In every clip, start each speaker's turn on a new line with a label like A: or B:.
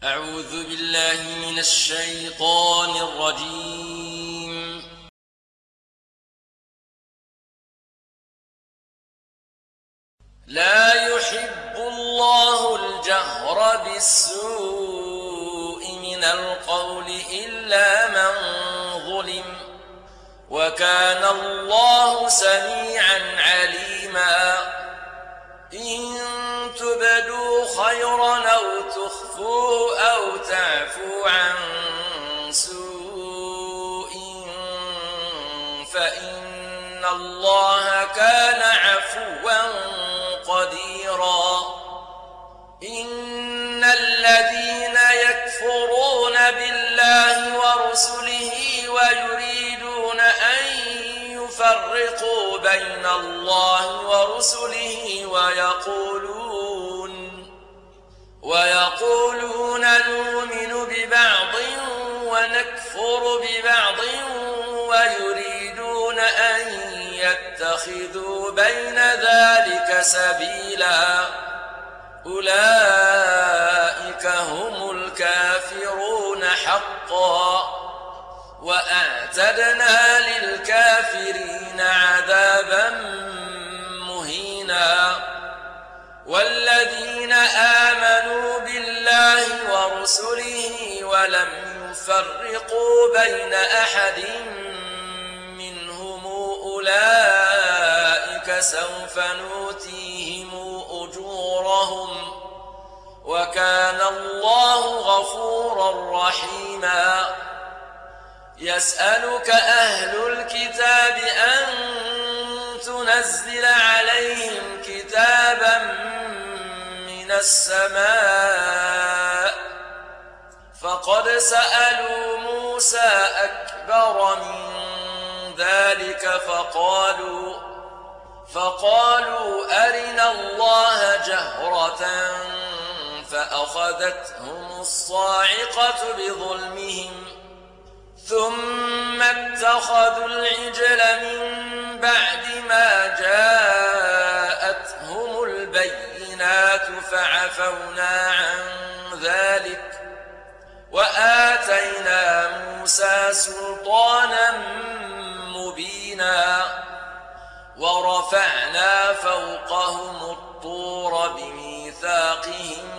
A: أعوذ بالله من الشيطان الرجيم. لا يحب الله الجهر بالسوء من القول إلا من ظلم، وكان الله سميعا عليما. إن تبدوا خيرا أو تخفوه أو تعفو عن سوء فإن الله كان عفوا قديرا. إن الذين يكفرون بالله ورسله ويريدون أن يفرقوا بين الله ورسله ويقولون نؤمن ببعض ونكفر ببعض ويريدون أن يتخذوا بين ذلك سبيلا، أولئك هم الكافرون حقا، وأعتدنا للكافرين عذابا مهينا. والذين آمنوا بالله ورسله ولم يفرقوا بين أحد منهم أولئك سوف نؤتيهم أجورهم، وكان الله غفورا رحيما. يسألك أهل الكتاب أن تنزل عليهم كتابا من السماء، فقد سألوا موسى أكبر من ذلك فقالوا أرنا الله جهرة فأخذتهم الصاعقة بظلمهم، ثم اتخذوا العجل من بعد ما جاءتهم البينات فعفونا عن ذلك، وآتينا موسى سلطانا مبينا. ورفعنا فوقهم الطور بميثاقهم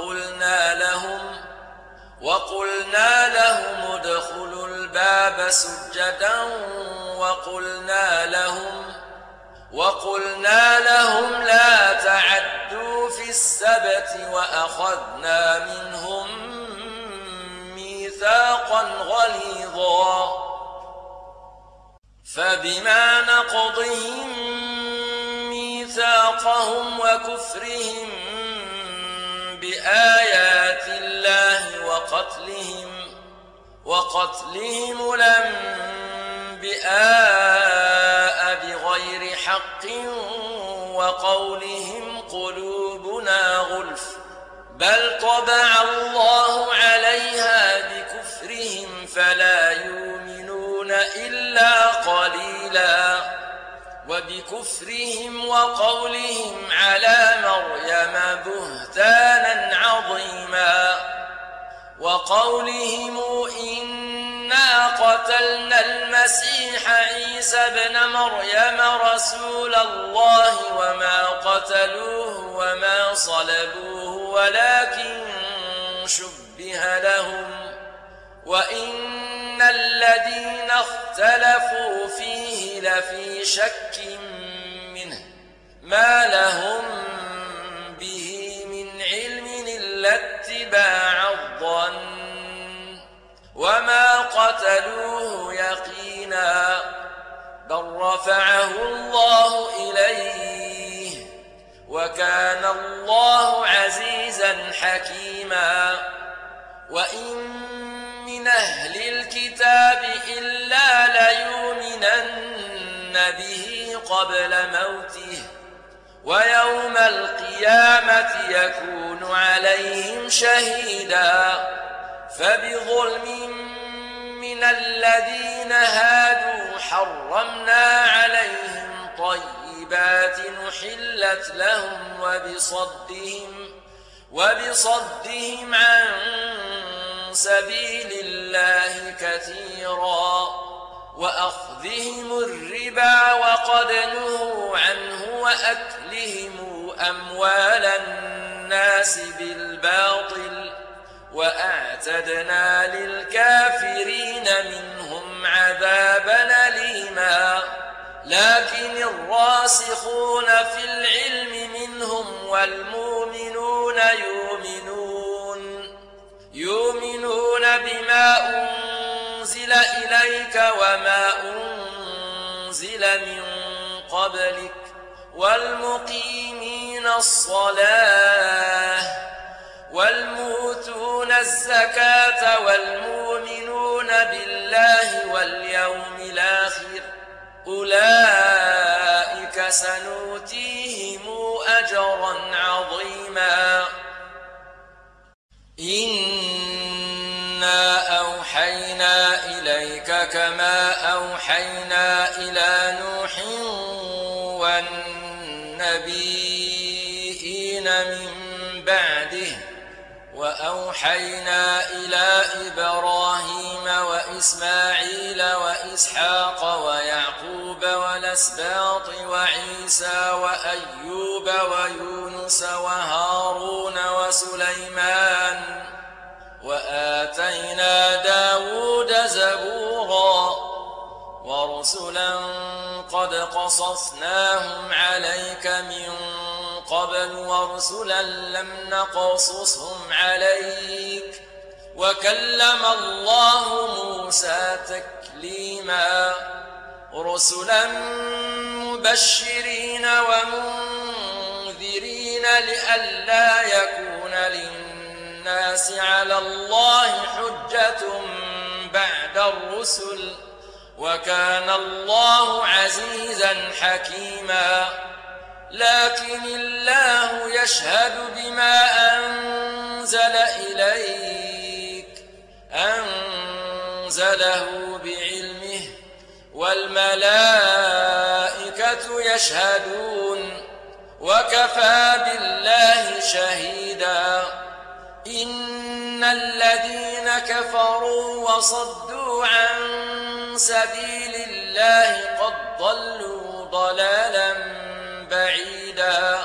A: وقلنا لهم ادخلوا الباب سجدا وقلنا لهم لا تعدوا في السبت، وأخذنا منهم ميثاقا غليظا. فبما نقضهم ميثاقهم وكفرهم بآيات الله وقتلهم الأنبياء بغير حق وقولهم قلوبنا غلف، بل طبع الله عليها بكفرهم فلا يؤمنون إلا قليلا. وبكفرهم وقولهم على مريم بهتانا عظيما، وقولهم إنا قتلنا المسيح عيسى ابن مريم رسول الله وما قتلوه وما صلبوه ولكن شبه لهم، وإن الذين اختلفوا فيه لفي شك منه ما لهم به من علم إلا اتباع الظن، وما قتلوه يقينا، بل رفعه الله إليه، وكان الله عزيزا حكيما. وإن من أهل الكتاب إلا ليؤمنن به قبل موته، ويوم القيامة يكون عليهم شهيدا. فبظلم من الذين هادوا حرمنا عليهم طيبات أحلت لهم وبصدهم عن سبيل الله كثيرا وأخذهم الربا وقد نهوا عنه وأكلهم أموال الناس بالباطل وأعتدنا للكافرين منهم عذابا أليما لكن الراسخون في العلم منهم والمؤمنون يؤمنون بما أنزل إليك وما أنزل من قبلك والمقيمين الصلاة والمؤتون الزكاة والمؤمنون بالله واليوم الآخر أولئك سنؤتيهم أجرا عظيما إنا أوحينا إليك كما أوحينا إلى نوح والنبيين من بعده وأوحينا إلى إبراهيم وإسماعيل وإسحاق ويعقوب والأسباط وعيسى وأيوب ويونس وهارون وسليمان وآتينا داود زبورا ورسلا قد قصصناهم عليك من قبل ورسلا لم نقصصهم عليك وكلم الله موسى تكليما رسلا مبشرين ومنذرين لئلا يكون للناس على الله حجة بعد الرسل وكان الله عزيزا حكيما لكن الله يشهد بما أنزل إليك أنزله بعلمه والملائكة يشهدون وكفى بالله شهيدا إن الذين كفروا وصدوا عن سبيل الله قد ضلوا ضلالا بعيدا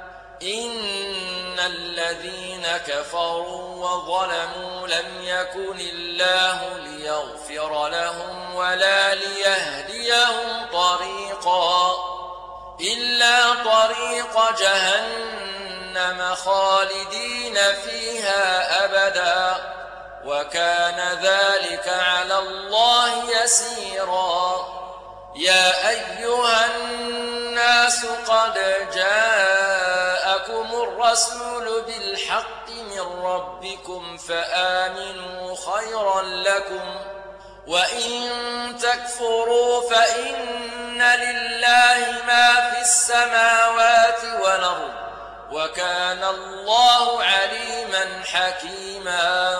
A: إن الذين كفروا وظلموا لم يكن الله ليغفر لهم ولا ليهديهم طريقا إلا طريق جهنم خالدين فيها أبدا وكان ذلك على الله يسيرا يا أيها الناس قد جاءكم الرسول بالحق من ربكم فآمنوا خيرا لكم وإن تكفروا فإن لله ما في السماوات والأرض وكان الله عليما حكيما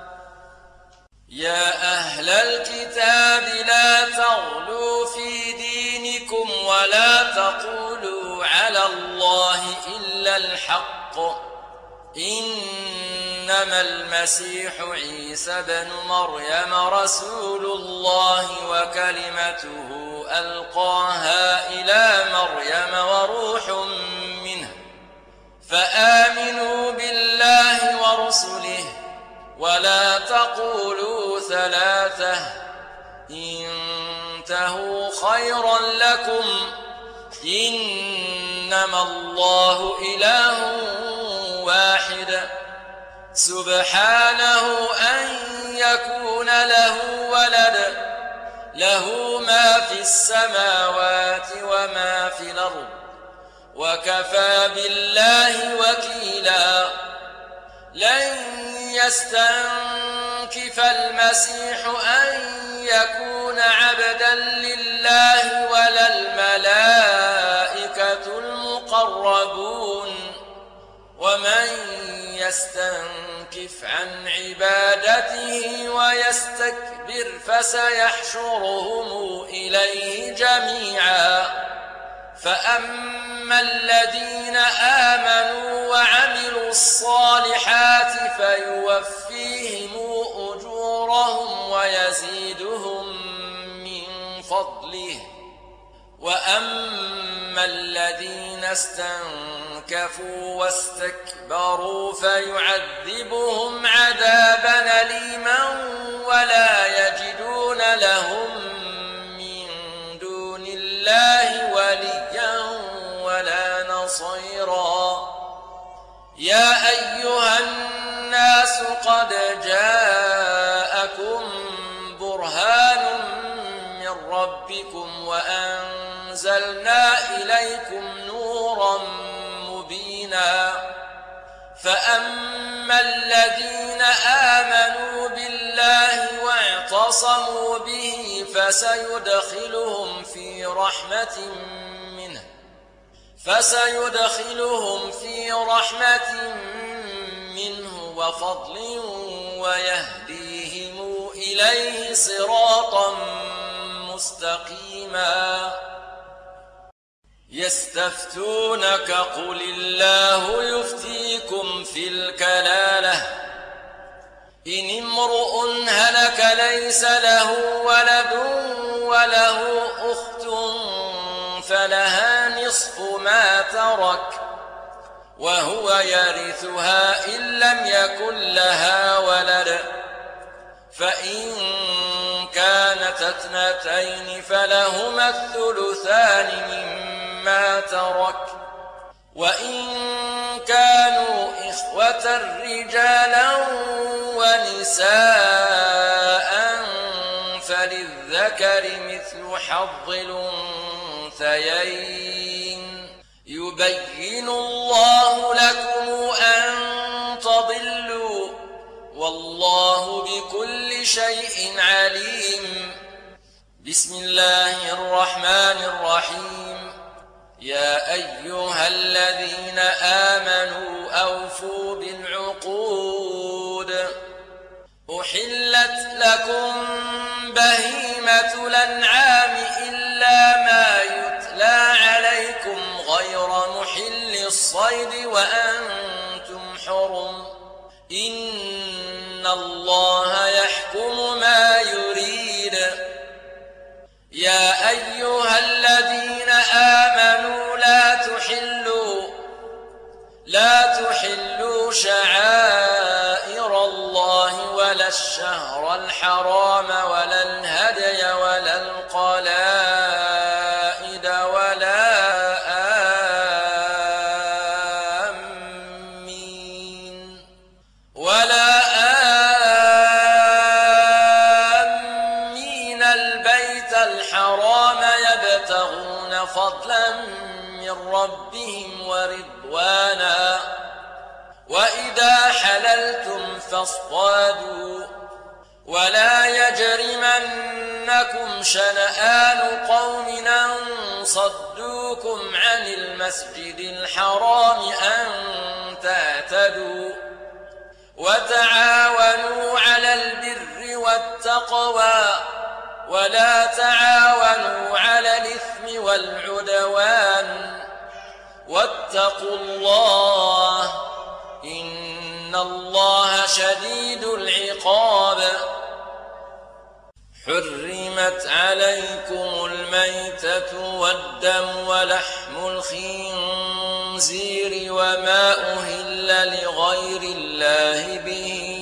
A: يا أهل الكتاب لا تغلوا في دينكم ولا تقولوا على الله إلا الحق إنما المسيح عيسى بن مريم رسول الله وكلمته ألقاها إلى مريم وروح منه فآمنوا بالله ورسله ولا تقولوا ثلاثة انتهوا خيرا لكم إنما الله إله واحد سبحانه أن يكون له ولد له ما في السماوات وما في الأرض وكفى بالله وكيلا لن يستنكف المسيح أن يكون عبدا لله ولا الملائكة المقربون ومن يستنكف عن عبادته ويستكبر فسيحشرهم إليه جميعا فأما الذين آمنوا وعملوا الصالحات فيوفيهم ويزيدهم من فضله. وأما الذين استنكفوا واستكبروا فيعذبهم عذابا أليما ولا يجدون لهم من دون الله وليا ولا نصيرا. يا أيها الناس قد جاءكم برهان من ربكم وأنزلنا إليكم نورا مبينا. فأما الذين آمنوا بالله واعتصموا به فسيدخلهم في رحمة منه وفضل ويهديهم إليه صراطا مستقيما. يستفتونك قل الله يفتيكم في الكلالة إن امرؤ هلك ليس له ولد وله أخت فلها نصف ما ترك وهو يرثها إن لم يكن لها ولد، فإن كانت اثنتين فلهما الثلثان مما ترك، وإن كانوا إخوة رجالا ونساء فللذكر مثل حظ الأنثيين. يبين الله لكم أن تضلوا والله بكل شيء عليم. بسم الله الرحمن الرحيم. يا أيها الذين آمنوا أوفوا بالعقود. أحلت لكم بهيمة الأنعام إلا ما يتلى عليكم غير محل الصيد وأنتم حرم. إن الله يحكم ما يريد. يا أيها الذين آمنوا لا تحلوا شعائر الله ولا الشهر الحرام ولا الهدي ولا القلائد ولا آمين البيت الحرام يبتغون فضلا من ربهم ورضوانا. وإذا حللتم فاصطادوا ولا يجرمنكم شنآن قوم أن صدوكم عن المسجد الحرام أن تعتدوا. وتعاونوا على البر والتقوى ولا تعاونوا على الإثم والعدوان. واتقوا الله إن الله شديد العقاب. حرمت عليكم الميتة والدم ولحم الخنزير وما أهل لغير الله به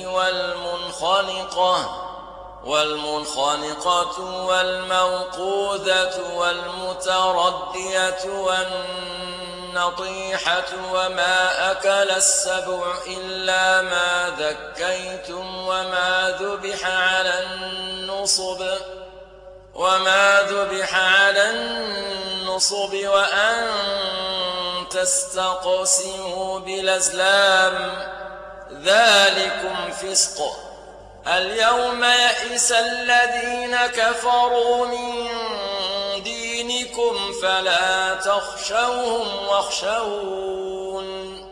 A: والمنخنقة والموقوذة والمتردية والنطيحة وما أكل السبع إلا ما ذكيتم وما ذبح على النصب وأن تستقسموا بالأزلام ذلكم فسق. اليوم يئس الذين كفروا من دينكم فلا تخشوهم واخشون.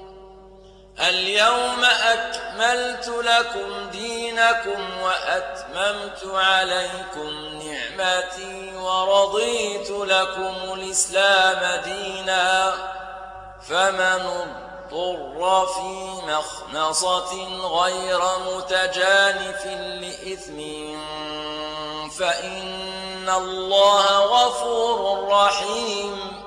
A: اليوم أكملت لكم دينكم وأتممت عليكم نعمتي ورضيت لكم الإسلام دينا. فمن اضطر في مخمصة غير متجانف لإثم فإن الله غفور رحيم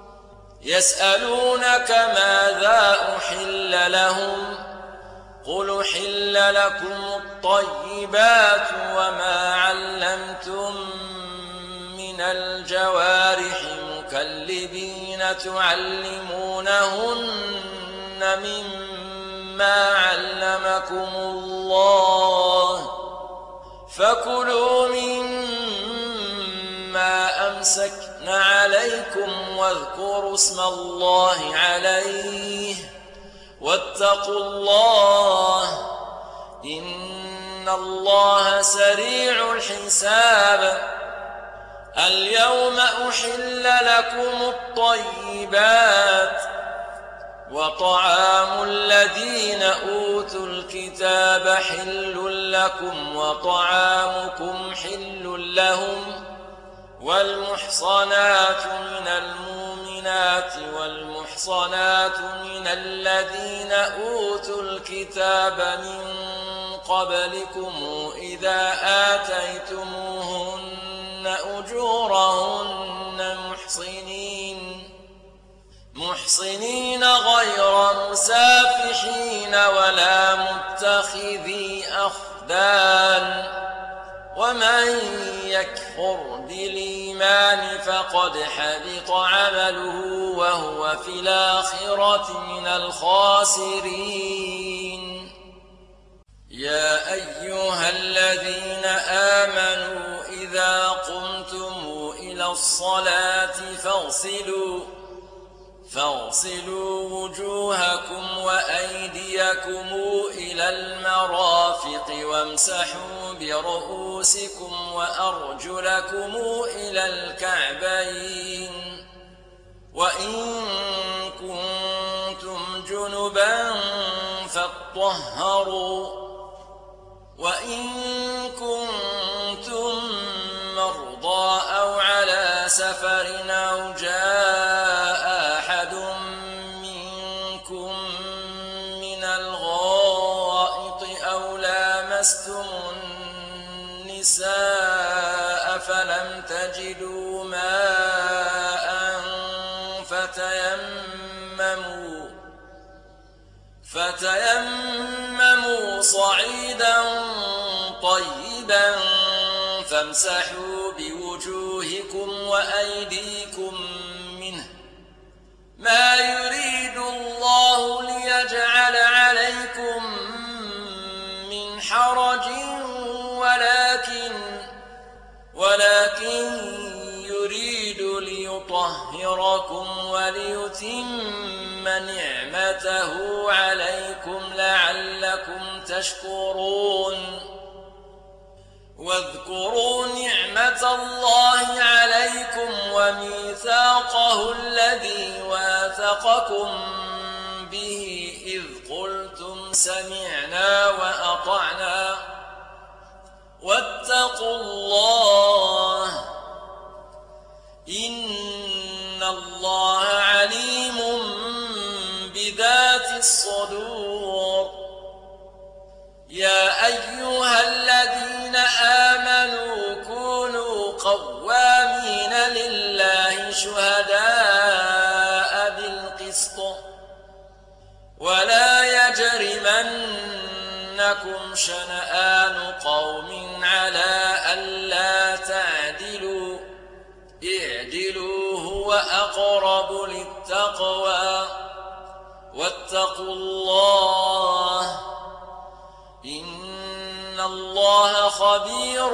A: يسألونك ماذا أحل لهم قل أحل لكم الطيبات وما علمتم من الجوارح مكلبين تعلمونهن مما علمكم الله فكلوا مما أمسكن عليكم واذكروا اسم الله عليه واتقوا الله إن الله سريع الحساب اليوم أحل لكم الطيبات وطعام الذين أوتوا الكتاب حل لكم وطعامكم حل لهم والمحصنات من المؤمنات والمحصنات من الذين أوتوا الكتاب من قبلكم إذا آتيتموهن أجورهن محصنين غير مسافحين ولا متخذي أخدان ومن يكفر بالإيمان فقد حبط عمله وهو في الآخرة من الخاسرين يا أيها الذين آمنوا إذا قمتم إلى الصلاة فاغسلوا وجوهكم وأيديكم إلى المرافق وامسحوا برؤوسكم وأرجلكم إلى الكعبين وإن كنتم جنبا فاطهروا وإن كنتم مرضى أو على سفر أو جاء أحد منكم من الغائط أو لامستم النساء فلم تجدوا ماء فتيمموا صعيدا طيبا فامسحوا بوجوهكم وأيديكم منه ما يريد الله ليجعل عليكم من حرج ولكن يريد ليطهركم وليتم نعمته عليكم لعلكم تشكرون واذكروا نعمة الله عليكم وميثاقه الذي واثقكم به إذ قلتم سمعنا وأطعنا واتقوا الله إن الله عليم بذات الصدور يا أيها الذين آمنوا كونوا قوامين لله شهداء بالقسط ولا يجرمنكم شنآن قوم على ألا تعدلوا اعدلوا هو أقرب للتقوى واتقوا الله إن الله خبير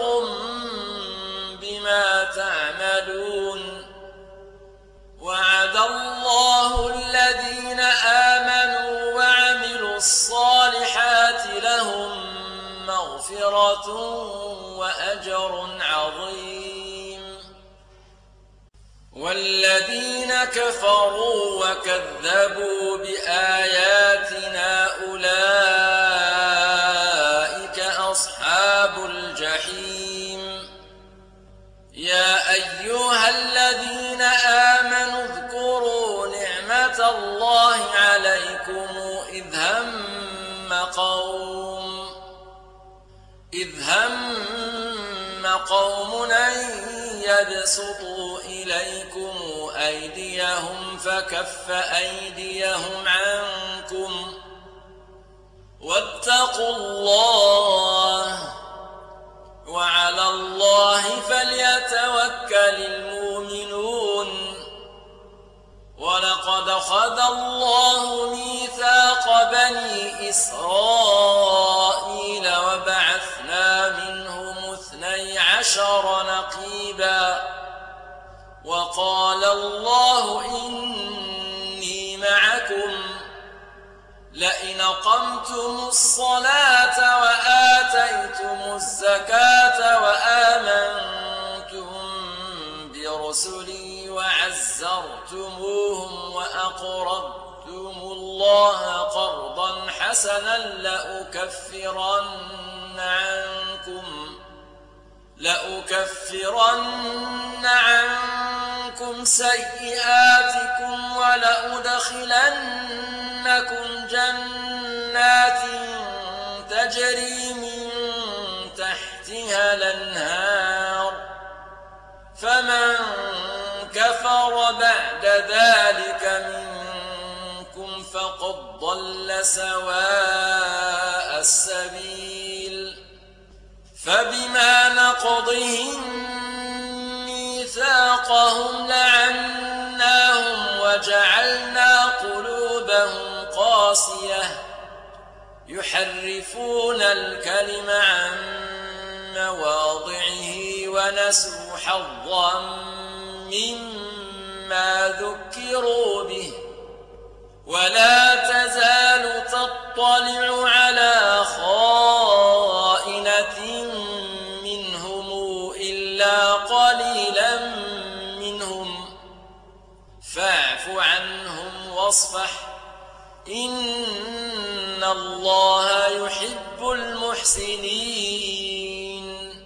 A: بما تعملون وعد الله الذين آمنوا وعملوا الصالحات لهم مغفرة وأجر عظيم والذين كفروا وكذبوا بآياتنا أولئك أصحاب الجحيم يا أيها الذين آمنوا اذكروا نعمة الله عليكم إذ هم قوم أن يبسطوا إليكم أيديهم فكف أيديهم عنكم واتقوا الله وعلى الله فليتوكل المؤمنون. ولقد أخذ الله ميثاق بني إسرائيل وبعثنا منهم 12 نقيبا وقال الله إني معكم لئن أقمتم الصلاة وآتيتم الزكاة وآمنتم برسلي وعزرتموهم وأقرضتم الله قرضا حسنا لأكفرن عنكم سيئاتكم ولأدخلنكم جنات تجري من تحتها الأنهار فمن كفر بعد ذلك منكم فقد ضل سواء السبيل. فبما نقضهم ميثاقهم لعناهم وجعلنا قلوبهم قاسية يحرفون الكلم عن مواضعه ونسوا حظا مما ذكروا به ولا تزال تطلع على خائنة منهم إلا قليلا منهم فاعف عنهم واصفح إن الله يحب المحسنين.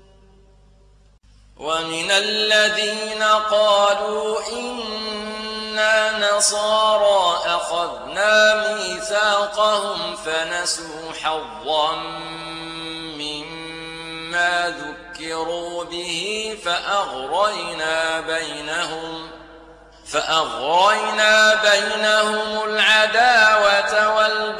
A: ومن الذين قالوا إنا نصارى أخذنا ميثاقهم فنسوا حظا مما ذكروا به فأغرينا بينهم العداوة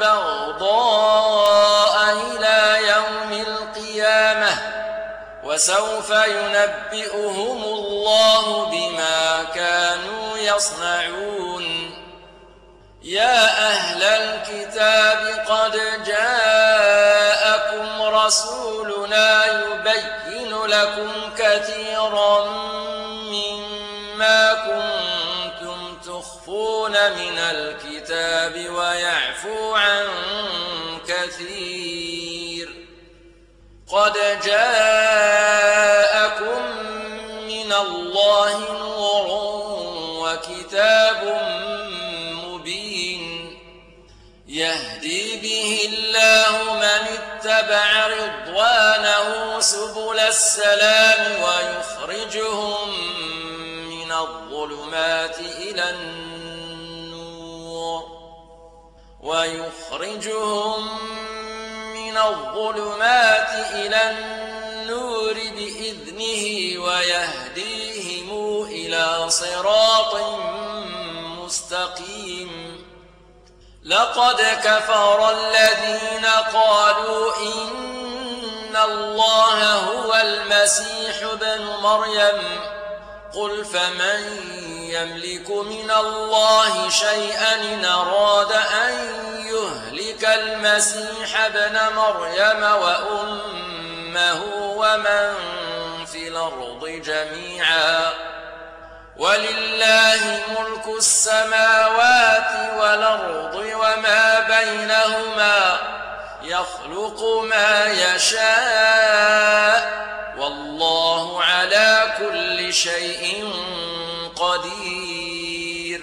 A: والبغضاء إلى يوم القيامة وسوف ينبئهم الله بما كانوا يصنعون. يا أهل الكتاب قد جاءكم رسولنا يبين لكم كثيرا مما كنتم تخفون من الكتاب ويعفو عن كثير. قد جاءكم من الله نور وكتاب مبين يهدي به الله من اتبع رضوانه سبل السلام ويخرجهم من الظلمات إلى النور بإذنه ويهديهم إلى صراط مستقيم. لقد كفر الذين قالوا إن الله هو المسيح ابن مريم قل فمن يملك من الله شيئا إن أراد أن يهلك المسيح ابن مريم وأمه ومن في الأرض جميعا ولله ملك السماوات والأرض وما بينهما يخلق ما يشاء والله على كل شيء قدير.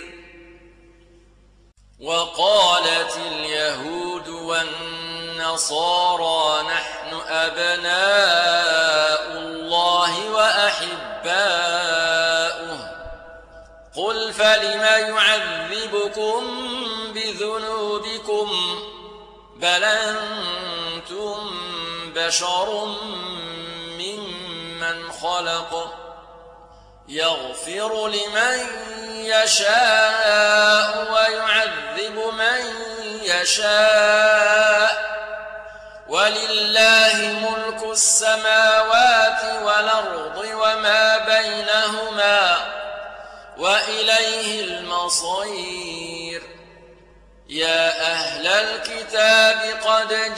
A: وقالت اليهود والنصارى نحن أبناء الله وأحباؤه قل فلم يعذبكم بذنوبكم بكم بل أنتم بشر ممن خلق يغفر لمن يشاء ويعذب من يشاء ولله ملك السماوات والأرض وما بينهما وإليه المصير يا أهل الكتاب قد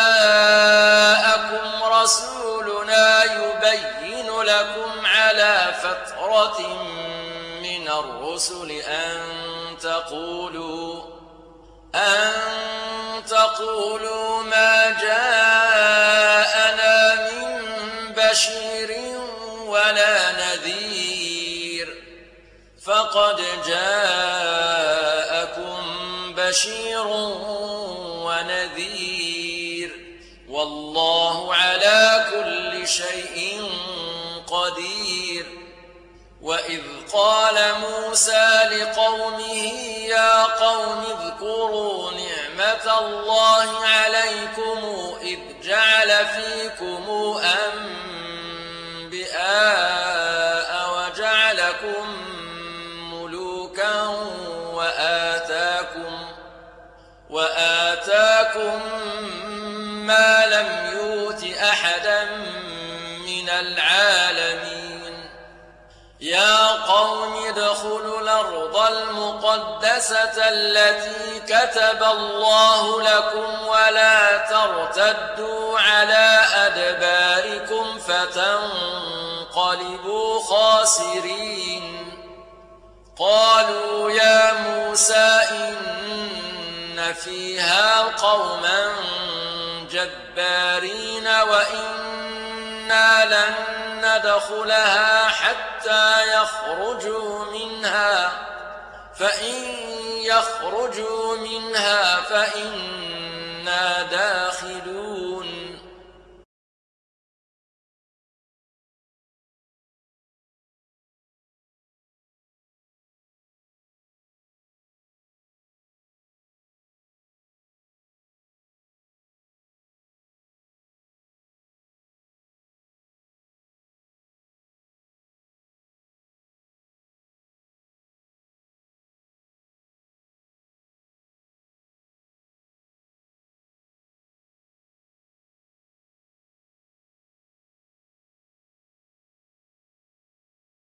A: جاءكم رسولنا يبين لكم على فترة من الرسل أن تقولوا ما جاءنا من بشير ولا نذير فقد جاءكم بشير ونذير والله على كل شيء قدير وإذ قال موسى لقومه يا قوم اذكروا نعمة الله عليكم إذ جعل فيكم أنبياء وجعلكم ملوكا وآتاكم ما لم يؤت أحدا من العالمين يا قوم ادخلوا الأرض المقدسة التي كتب الله لكم ولا ترتدوا على أدباركم فتنقلبوا خاسرين قالوا يا موسى إن فيها قوما جبارين وإنا لن ندخلها حتى يخرجوا منها فإن يخرجوا منها فإنا داخلون